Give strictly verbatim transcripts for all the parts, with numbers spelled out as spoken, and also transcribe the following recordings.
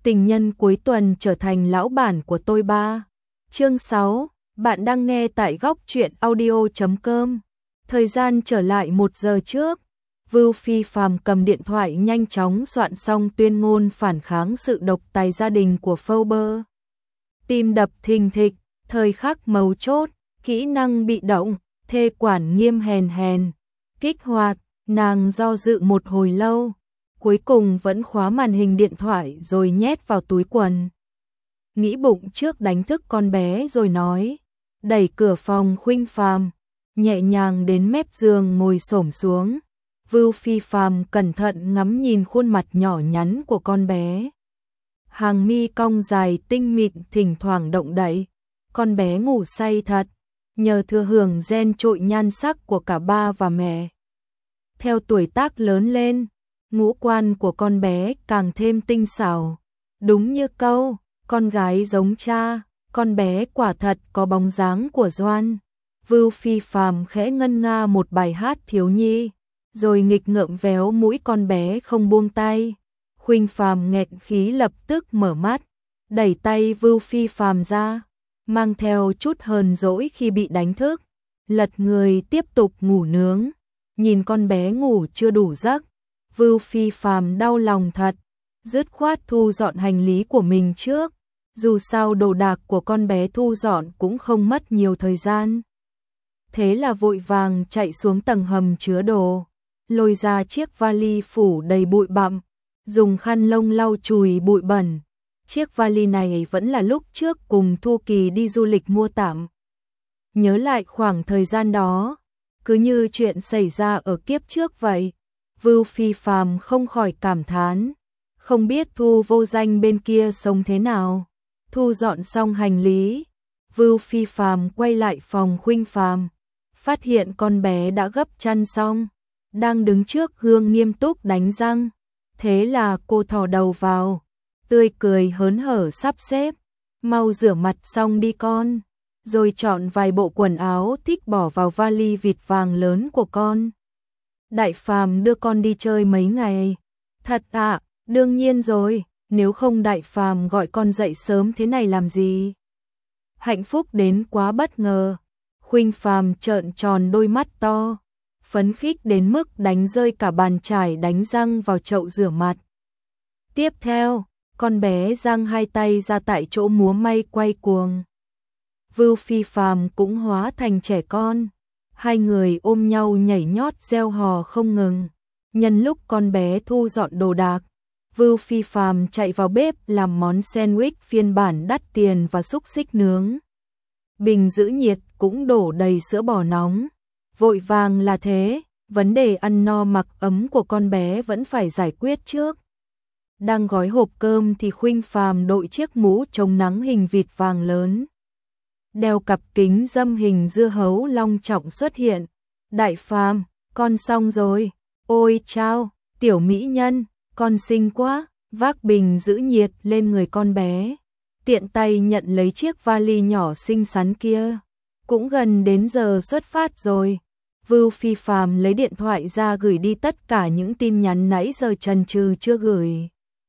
Tình nhân cuối tuần trở thành lão bản của tôi ba. Chương sáu, bạn đang nghe tại góc truyện audio chấm com. Thời gian trở lại một giờ trước, Vưu Phi Phàm cầm điện thoại nhanh chóng soạn xong tuyên ngôn phản kháng sự độc tài gia đình của Forbes. Tim đập thình thịch, thời khắc mấu chốt, kỹ năng bị động, thê quản nghiêm hèn hèn, kích hoạt, nàng do dự một hồi lâu, cuối cùng vẫn khóa màn hình điện thoại rồi nhét vào túi quần. Nghĩ bụng trước đánh thức con bé rồi nói, đẩy cửa phòng Khuynh Phàm, nhẹ nhàng đến mép giường ngồi xổm xuống. Vưu Phi Phàm cẩn thận ngắm nhìn khuôn mặt nhỏ nhắn của con bé. Hàng mi cong dài tinh mịn thỉnh thoảng động đậy, con bé ngủ say thật, nhờ thừa hưởng gen trội nhan sắc của cả ba và mẹ. Theo tuổi tác lớn lên, ngũ quan của con bé càng thêm tinh xảo. Đúng như câu, con gái giống cha, con bé quả thật có bóng dáng của Doan. Vưu Phi Phàm khẽ ngân nga một bài hát thiếu nhi, rồi nghịch ngợm véo mũi con bé không buông tay. Khuynh Phàm nghẹn khí lập tức mở mắt, đẩy tay Vưu Phi Phàm ra, mang theo chút hờn dỗi khi bị đánh thức, lật người tiếp tục ngủ nướng. Nhìn con bé ngủ chưa đủ giấc, Vưu Phi Phàm đau lòng thật, dứt khoát thu dọn hành lý của mình trước, dù sao đồ đạc của con bé thu dọn cũng không mất nhiều thời gian. Thế là vội vàng chạy xuống tầng hầm chứa đồ, lôi ra chiếc vali phủ đầy bụi bặm, dùng khăn lông lau chùi bụi bẩn. Chiếc vali này vẫn là lúc trước cùng Thu Kỳ đi du lịch mua tạm. Nhớ lại khoảng thời gian đó, cứ như chuyện xảy ra ở kiếp trước vậy. Vưu Phi Phàm không khỏi cảm thán, không biết Thu vô danh bên kia sống thế nào. Thu dọn xong hành lý, Vưu Phi Phàm quay lại phòng Khuynh Phàm, phát hiện con bé đã gấp chăn xong, đang đứng trước gương nghiêm túc đánh răng. Thế là cô thò đầu vào, tươi cười hớn hở sắp xếp, mau rửa mặt xong đi con, rồi chọn vài bộ quần áo thích bỏ vào vali vịt vàng lớn của con. Đại Phàm đưa con đi chơi mấy ngày. Thật ạ, đương nhiên rồi, nếu không Đại Phàm gọi con dậy sớm thế này làm gì? Hạnh phúc đến quá bất ngờ. Khuynh Phàm trợn tròn đôi mắt to, phấn khích đến mức đánh rơi cả bàn chải đánh răng vào chậu rửa mặt. Tiếp theo, con bé giang hai tay ra tại chỗ múa may quay cuồng. Vưu Phi Phàm cũng hóa thành trẻ con, hai người ôm nhau nhảy nhót reo hò không ngừng. Nhân lúc con bé thu dọn đồ đạc, Vưu Phi Phàm chạy vào bếp làm món sandwich phiên bản đắt tiền và xúc xích nướng. Bình giữ nhiệt cũng đổ đầy sữa bò nóng. Vội vàng là thế, vấn đề ăn no mặc ấm của con bé vẫn phải giải quyết trước. Đang gói hộp cơm thì Khuynh Phàm đội chiếc mũ chống nắng hình vịt vàng lớn, đeo cặp kính râm hình dưa hấu long trọng xuất hiện. Đại Phàm, con xong rồi. Ôi chao, tiểu mỹ nhân, con xinh quá. Vác bình giữ nhiệt lên người con bé, tiện tay nhận lấy chiếc vali nhỏ xinh xắn kia. Cũng gần đến giờ xuất phát rồi. Vưu Phi Phàm lấy điện thoại ra gửi đi tất cả những tin nhắn nãy giờ chần chừ chưa gửi.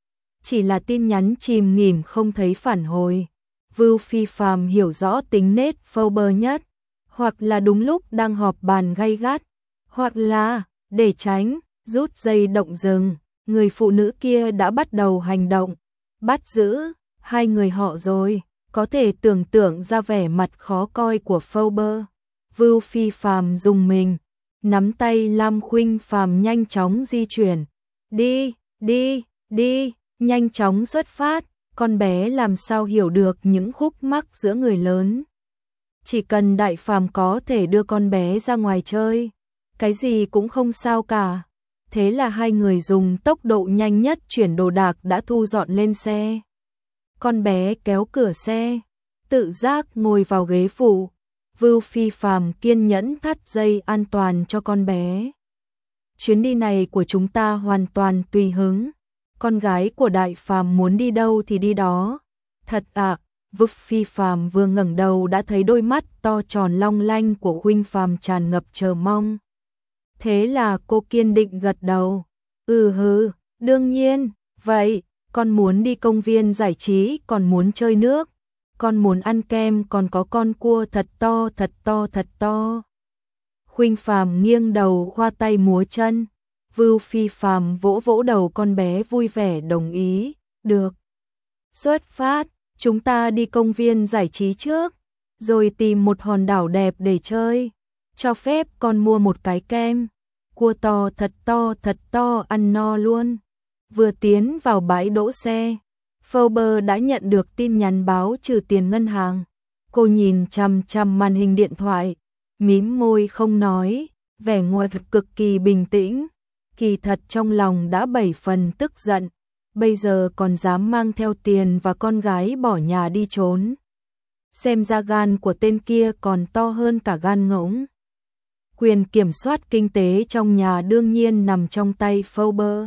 Chỉ là tin nhắn chìm nghỉm không thấy phản hồi. Vưu Phi Phàm hiểu rõ tính nết Forbes nhất, hoặc là đúng lúc đang họp bàn gay gắt, hoặc là để tránh rút dây động rừng, người phụ nữ kia đã bắt đầu hành động, bắt giữ hai người họ rồi. Có thể tưởng tượng ra vẻ mặt khó coi của Forbes. Vưu Phi Phàm dùng mình, nắm tay Lam Khuynh Phàm nhanh chóng di chuyển. Đi, đi, đi, nhanh chóng xuất phát. Con bé làm sao hiểu được những khúc mắc giữa người lớn. Chỉ cần Đại Phàm có thể đưa con bé ra ngoài chơi, cái gì cũng không sao cả. Thế là hai người dùng tốc độ nhanh nhất chuyển đồ đạc đã thu dọn lên xe. Con bé kéo cửa xe, tự giác ngồi vào ghế phụ. Vưu Phi Phàm kiên nhẫn thắt dây an toàn cho con bé. Chuyến đi này của chúng ta hoàn toàn tùy hứng. Con gái của Đại Phàm muốn đi đâu thì đi đó. Thật ạ. À, Vưu Phi Phàm vừa ngẩng đầu đã thấy đôi mắt to tròn long lanh của Khuynh Phàm tràn ngập chờ mong. Thế là cô kiên định gật đầu. Ừ hừ, đương nhiên, vậy, con muốn đi công viên giải trí, còn muốn chơi nước, con muốn ăn kem, còn có con cua thật to thật to thật to. Khuynh Phàm nghiêng đầu khoa tay múa chân, Vưu Phi Phàm vỗ vỗ đầu con bé vui vẻ đồng ý, được. Xuất phát, chúng ta đi công viên giải trí trước, rồi tìm một hòn đảo đẹp để chơi, cho phép con mua một cái kem, cua to thật to thật to ăn no luôn. Vừa tiến vào bãi đỗ xe, Forbes đã nhận được tin nhắn báo trừ tiền ngân hàng. Cô nhìn chằm chằm màn hình điện thoại, mím môi không nói, vẻ ngoài cực kỳ bình tĩnh. Kỳ thật trong lòng đã bảy phần tức giận, bây giờ còn dám mang theo tiền và con gái bỏ nhà đi trốn. Xem ra gan của tên kia còn to hơn cả gan ngỗng. Quyền kiểm soát kinh tế trong nhà đương nhiên nằm trong tay Forbes.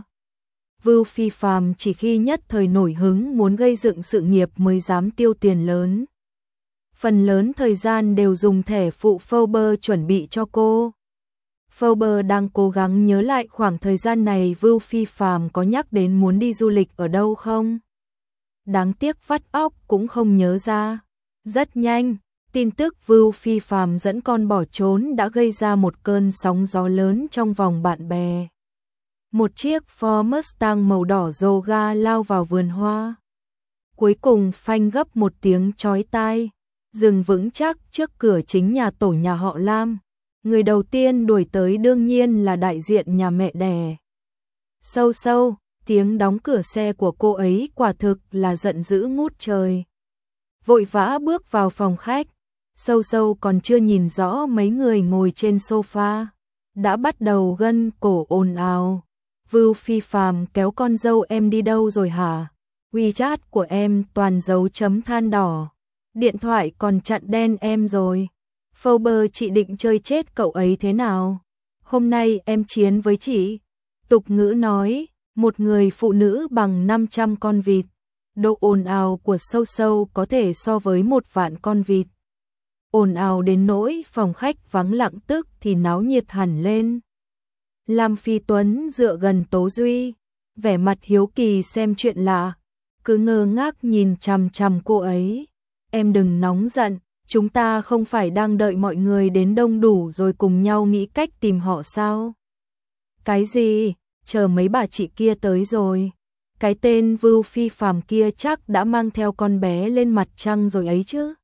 Vưu Phi Phàm chỉ khi nhất thời nổi hứng muốn gây dựng sự nghiệp mới dám tiêu tiền lớn. Phần lớn thời gian đều dùng thẻ phụ Forbes chuẩn bị cho cô. Forbes đang cố gắng nhớ lại khoảng thời gian này Vưu Phi Phàm có nhắc đến muốn đi du lịch ở đâu không. Đáng tiếc vắt óc cũng không nhớ ra. Rất nhanh, tin tức Vưu Phi Phàm dẫn con bỏ trốn đã gây ra một cơn sóng gió lớn trong vòng bạn bè. Một chiếc Ford Mustang màu đỏ rồ ga lao vào vườn hoa. Cuối cùng phanh gấp một tiếng chói tai, dừng vững chắc trước cửa chính nhà tổ nhà họ Lam. Người đầu tiên đuổi tới đương nhiên là đại diện nhà mẹ đẻ. Sâu sâu, tiếng đóng cửa xe của cô ấy quả thực là giận dữ ngút trời. Vội vã bước vào phòng khách, sâu sâu còn chưa nhìn rõ mấy người ngồi trên sofa, đã bắt đầu gân cổ ồn ào. Vưu Phi Phàm kéo con dâu em đi đâu rồi hả? WeChat của em toàn dấu chấm than đỏ. Điện thoại còn chặn đen em rồi. Forbes chị định chơi chết cậu ấy thế nào? Hôm nay em chiến với chị. Tục ngữ nói, một người phụ nữ bằng năm trăm con vịt. Độ ồn ào của sâu sâu có thể so với một vạn con vịt. Ồn ào đến nỗi phòng khách vắng lặng tức thì náo nhiệt hẳn lên. Lam Phi Tuấn dựa gần Tố Duy, vẻ mặt hiếu kỳ xem chuyện lạ, cứ ngơ ngác nhìn chằm chằm cô ấy. Em đừng nóng giận, chúng ta không phải đang đợi mọi người đến đông đủ rồi cùng nhau nghĩ cách tìm họ sao? Cái gì? Chờ mấy bà chị kia tới rồi. Cái tên Vưu Phi Phàm kia chắc đã mang theo con bé lên mặt trăng rồi ấy chứ.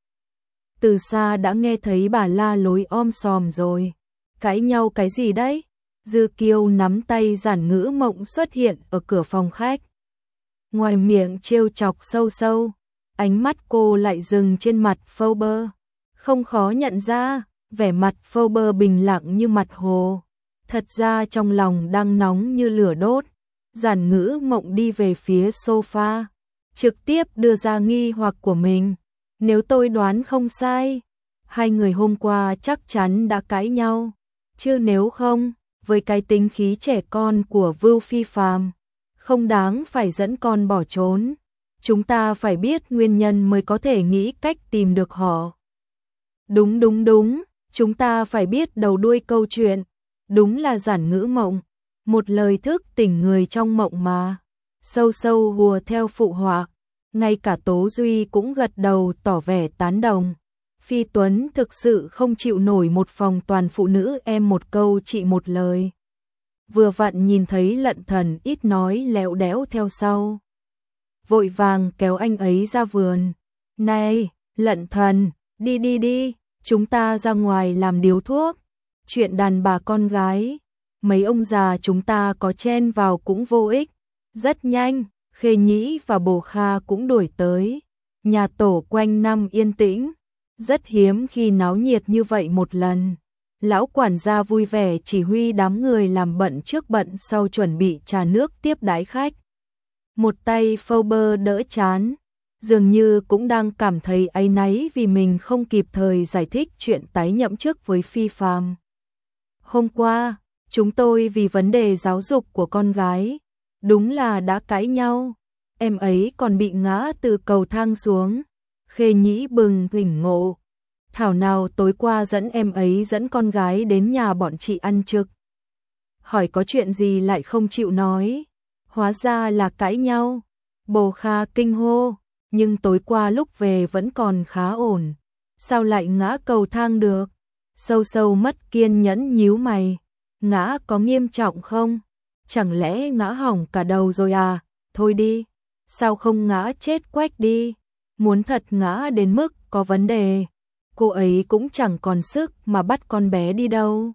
Từ xa đã nghe thấy bà la lối om sòm rồi. Cãi nhau cái gì đấy? Dư Kiêu nắm tay Giản Ngữ Mộng xuất hiện ở cửa phòng khách. Ngoài miệng trêu chọc sâu sâu, ánh mắt cô lại dừng trên mặt Forbes. Không khó nhận ra, vẻ mặt Forbes bình lặng như mặt hồ. Thật ra trong lòng đang nóng như lửa đốt. Giản Ngữ Mộng đi về phía sofa, trực tiếp đưa ra nghi hoặc của mình. Nếu tôi đoán không sai, hai người hôm qua chắc chắn đã cãi nhau. Chứ nếu không, với cái tính khí trẻ con của Vưu Phi Phàm, không đáng phải dẫn con bỏ trốn. Chúng ta phải biết nguyên nhân mới có thể nghĩ cách tìm được họ. Đúng đúng đúng, chúng ta phải biết đầu đuôi câu chuyện. Đúng là Giản Ngữ Mộng, một lời thức tỉnh người trong mộng mà. Sâu sâu hùa theo phụ họa, ngay cả Tố Duy cũng gật đầu tỏ vẻ tán đồng. Phi Tuấn thực sự không chịu nổi một phòng toàn phụ nữ em một câu chị một lời. Vừa vặn nhìn thấy Lận Thần ít nói lẽo đẽo theo sau. Vội vàng kéo anh ấy ra vườn. Này, Lận Thần, đi đi đi, chúng ta ra ngoài làm điếu thuốc. Chuyện đàn bà con gái, mấy ông già chúng ta có chen vào cũng vô ích. Rất nhanh, Khê Nhĩ và Bồ Kha cũng đuổi tới. Nhà tổ quanh năm yên tĩnh, rất hiếm khi náo nhiệt như vậy một lần. Lão quản gia vui vẻ chỉ huy đám người làm bận trước bận sau chuẩn bị trà nước tiếp đái khách. Một tay Forbes đỡ chán, dường như cũng đang cảm thấy áy náy vì mình không kịp thời giải thích chuyện tái nhậm chức với Phi Phàm. Hôm qua, chúng tôi vì vấn đề giáo dục của con gái, đúng là đã cãi nhau. Em ấy còn bị ngã từ cầu thang xuống. Khê Nhĩ bừng tỉnh ngộ. Thảo nào tối qua dẫn em ấy dẫn con gái đến nhà bọn chị ăn trực. Hỏi có chuyện gì lại không chịu nói. Hóa ra là cãi nhau. Bồ Kha kinh hô, nhưng tối qua lúc về vẫn còn khá ổn. Sao lại ngã cầu thang được? Sâu sâu mất kiên nhẫn nhíu mày. Ngã có nghiêm trọng không? Chẳng lẽ ngã hỏng cả đầu rồi à? Thôi đi. Sao không ngã chết quách đi? Muốn thật ngã đến mức có vấn đề. Cô ấy cũng chẳng còn sức mà bắt con bé đi đâu.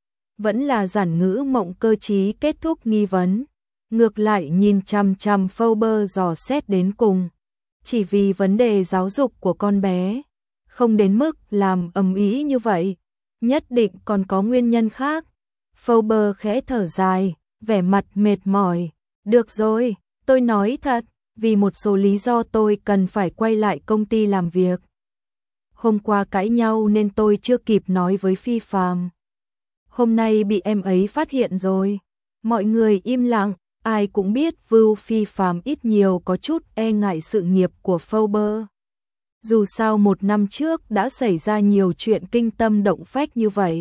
Vẫn là giản ngữ Mộng cơ trí kết thúc nghi vấn. Ngược lại nhìn chằm chằm Fauber dò xét đến cùng. Chỉ vì vấn đề giáo dục của con bé. Không đến mức làm ầm ĩ như vậy. Nhất định còn có nguyên nhân khác. Fauber khẽ thở dài, vẻ mặt mệt mỏi. Được rồi, tôi nói thật, vì một số lý do tôi cần phải quay lại công ty làm việc. Hôm qua cãi nhau nên tôi chưa kịp nói với Phi Phàm. Hôm nay bị em ấy phát hiện rồi. Mọi người im lặng, ai cũng biết Vưu Phi Phàm ít nhiều có chút e ngại sự nghiệp của Fauber. Dù sao một năm trước đã xảy ra nhiều chuyện kinh tâm động phách như vậy.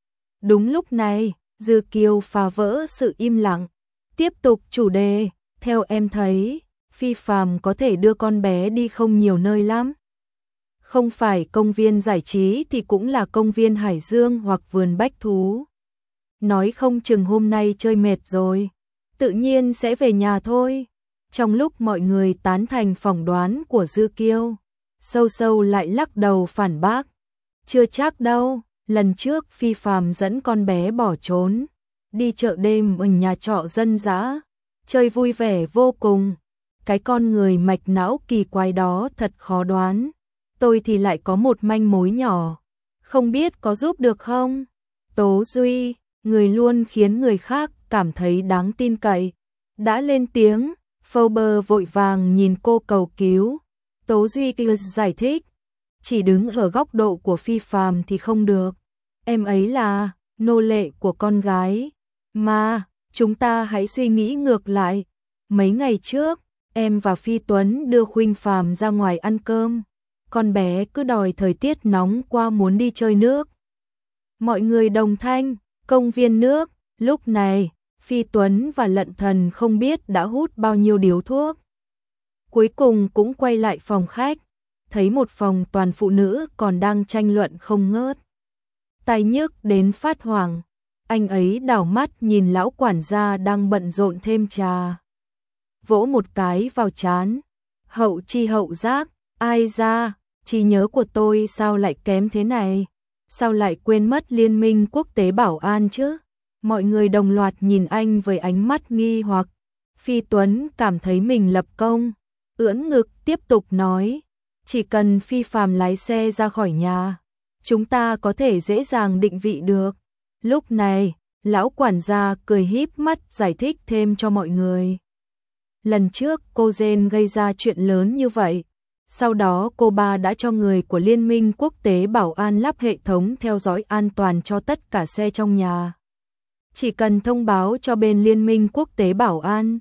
Đúng lúc này, Dư Kiêu phá vỡ sự im lặng. Tiếp tục chủ đề, theo em thấy, Phi Phàm có thể đưa con bé đi không nhiều nơi lắm. Không phải công viên giải trí thì cũng là công viên Hải Dương hoặc vườn bách thú. Nói không chừng hôm nay chơi mệt rồi, tự nhiên sẽ về nhà thôi. Trong lúc mọi người tán thành phỏng đoán của Dư Kiêu, Sâu Sâu lại lắc đầu phản bác. Chưa chắc đâu, lần trước Phi Phàm dẫn con bé bỏ trốn, đi chợ đêm ở nhà trọ dân dã, chơi vui vẻ vô cùng. Cái con người mạch não kỳ quái đó thật khó đoán. Tôi thì lại có một manh mối nhỏ, không biết có giúp được không? Tố Duy, người luôn khiến người khác cảm thấy đáng tin cậy, đã lên tiếng. Fauber vội vàng nhìn cô cầu cứu. Tố Duy giải thích, chỉ đứng ở góc độ của Phi Phàm thì không được. Em ấy là nô lệ của con gái, mà chúng ta hãy suy nghĩ ngược lại. Mấy ngày trước, em và Phi Tuấn đưa Khuynh Phàm ra ngoài ăn cơm. Con bé cứ đòi thời tiết nóng qua muốn đi chơi nước. Mọi người đồng thanh, công viên nước. Lúc này, Phi Tuấn và Lận Thần không biết đã hút bao nhiêu điếu thuốc. Cuối cùng cũng quay lại phòng khách, thấy một phòng toàn phụ nữ còn đang tranh luận không ngớt. Tai nhức đến phát hoảng, anh ấy đảo mắt nhìn lão quản gia đang bận rộn thêm trà. Vỗ một cái vào trán, hậu chi hậu giác, ai ra, trí nhớ của tôi sao lại kém thế này, sao lại quên mất Liên minh quốc tế bảo an chứ? Mọi người đồng loạt nhìn anh với ánh mắt nghi hoặc. Phi Tuấn cảm thấy mình lập công, ưỡn ngực tiếp tục nói, chỉ cần Phi Phàm lái xe ra khỏi nhà, chúng ta có thể dễ dàng định vị được. Lúc này, lão quản gia cười híp mắt giải thích thêm cho mọi người. Lần trước cô Jen gây ra chuyện lớn như vậy, sau đó cô ba đã cho người của Liên minh quốc tế bảo an lắp hệ thống theo dõi an toàn cho tất cả xe trong nhà. Chỉ cần thông báo cho bên Liên minh quốc tế bảo an,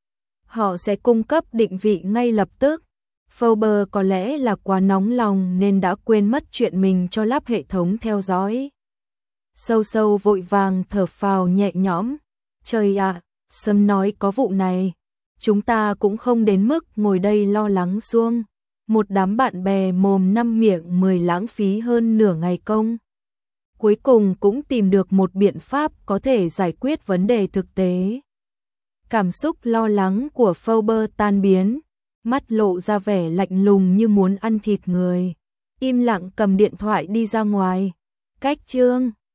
họ sẽ cung cấp định vị ngay lập tức. Fauber có lẽ là quá nóng lòng nên đã quên mất chuyện mình cho lắp hệ thống theo dõi. Sâu Sâu vội vàng thở phào nhẹ nhõm. Trời ạ, Sâm nói có vụ này, chúng ta cũng không đến mức ngồi đây lo lắng suông. Một đám bạn bè mồm năm miệng mười lãng phí hơn nửa ngày công. Cuối cùng cũng tìm được một biện pháp có thể giải quyết vấn đề thực tế. Cảm xúc lo lắng của Fauber tan biến, mắt lộ ra vẻ lạnh lùng như muốn ăn thịt người. Im lặng cầm điện thoại đi ra ngoài. Cách chương